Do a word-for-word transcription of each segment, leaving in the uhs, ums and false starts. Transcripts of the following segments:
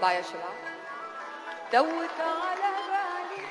صبايا شباب دوت على بالي.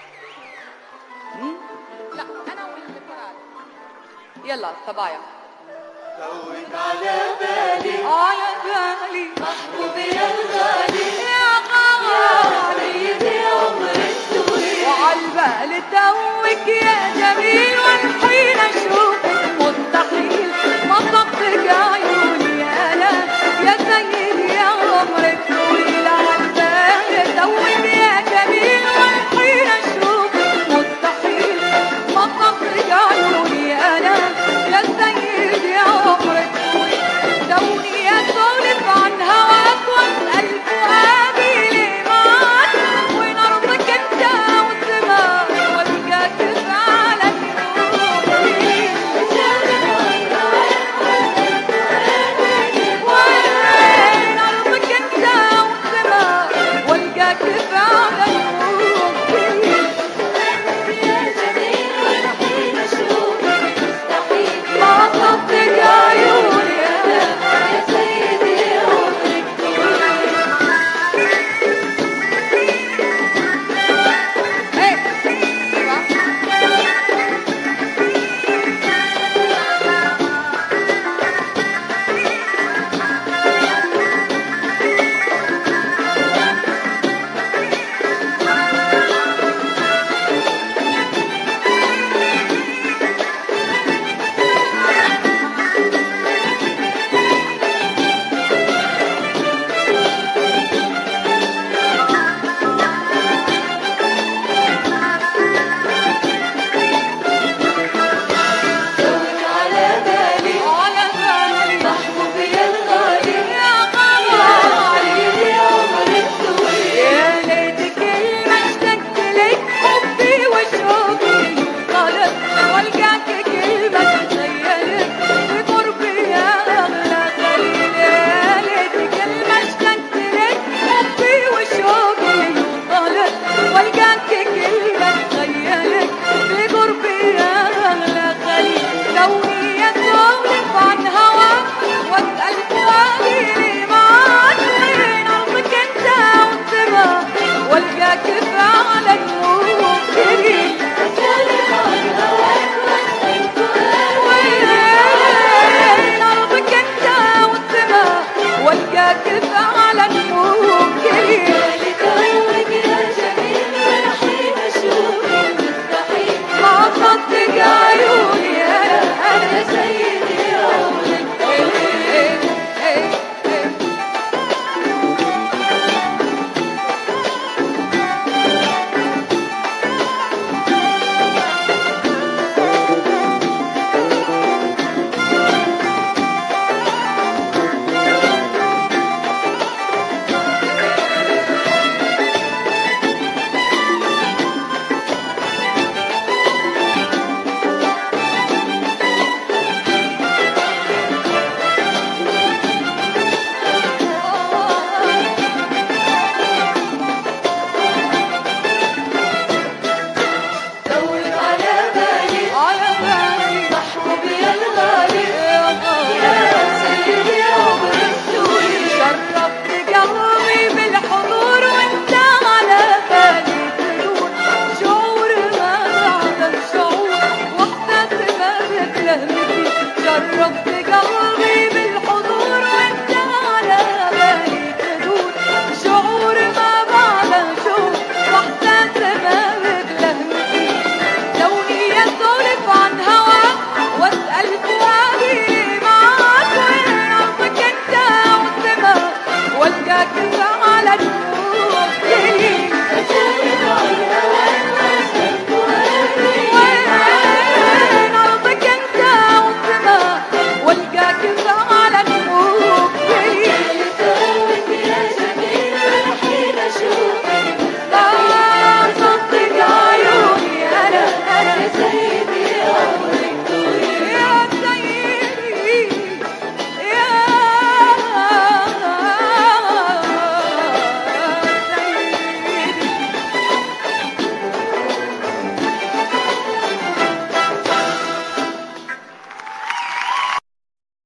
لا انا والفراد يلا صبايا. دوت على بالي على بالي محبوبي يا الغالي يا غالي سيدي عمرك طويل وعالبال توك يا جميل والحين اشوفك مستحيل ما صدق عيوني انا يا سيدي يا عمرك طويل عالبال توك يا جميل والحين اشوفك مستحيل ما صدق عيوني انا يا سيدي يا عمرك طويل دوني اسولف عن هواك واسال فؤادي ليه معاك وين ارضك انت والسماء والقاك فعلا وين ارضك انت والسماء والقاك فعلا يا جميل والحين اشوفك مستحيل ما صدق عيوني انا يا سيدي عمرك طويل دوت على بالي على بالي محبوبي يا الغالي يا غالي سيدي عمرك طويل يا ليت كلمة اشتقت لك حبي وشوقي طلب والقاك كلمة تخيلك بقربي يا أغلى خليل يا ليت كلمة اشتقت لك حبي وشوقي طلب والقاك كلمة تخيلك بقربي يا أغلى خليل دوني أسولف عن هواك واسأل فؤادي ليه معاك وين أرضك أنت والسما والقاك فعلا ممكن أسألك عن هواك واسأل فؤادي وين أرضك أنت والسما والقاك فعلا ممكن لتوك يا جميل والحين أشوفك مستحيل ما صدق عيوني أنا يا سيدي عمرك إيه إيه إيه دوت على بالي على بالي محبوبي يا الغالي يا غالي يا سيدي عمرك طويل شرفت قلبي بالحضور وانت على بالي تدور شعور ما بعد شعور واحساس ما بتلهمني شرفت قلبي بالحضور وانت على بالي تدور شعور ما بعد شعور واحساس ما بتلهمني دوني اسولف عن هواك واسال فؤادي معاك وين ارضك انت والسما والقاك فعلا ممكن أسألك عن هواك واسأل فؤادي وين ارضك انت والسما والقاك فعلا ممكن لتوك يا جميل والحين أشوفك ما صدق عيوني انا يا انا سيدي